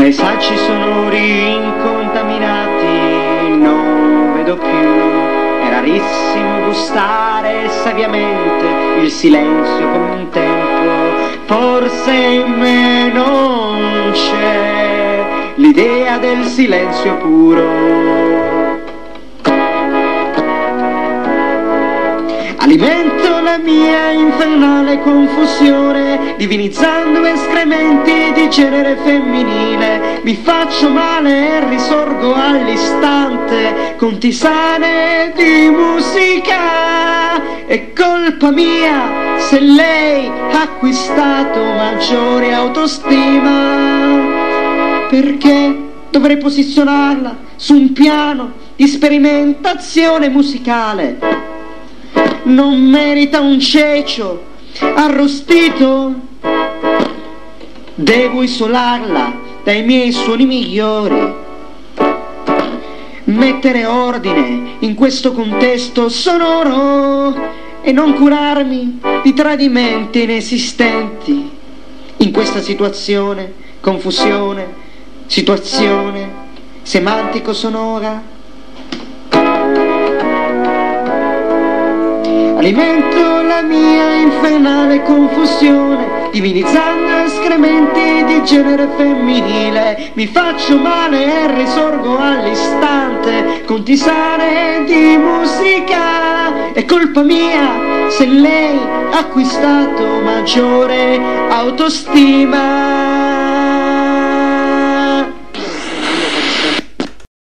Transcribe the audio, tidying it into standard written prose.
Paesaggi sonori incontaminati non vedo più. È rarissimo gustare saviamente il silenzio come un tempo. Forse in me non c'è l'idea del silenzio puro. Alimento la mia infernale confusione, divinizzando escrementi di genere femminile. Mi faccio male e risorgo all'istante con tisane di musica. È colpa mia se lei ha acquistato maggiore autostima. Perché dovrei posizionarla su un piano di sperimentazione musicale? Non merita un cecio arrostito? Devo isolarla dai miei suoni migliori, mettere ordine in questo contesto sonoro e non curarmi di tradimenti inesistenti. In questa situazione, confusione, situazione semantico-sonora. Alimento la mia infernale confusione, divinizzando escrementi di genere femminile. Mi faccio male e risorgo all'istante con tisane di musica. È colpa mia se lei ha acquistato maggiore autostima.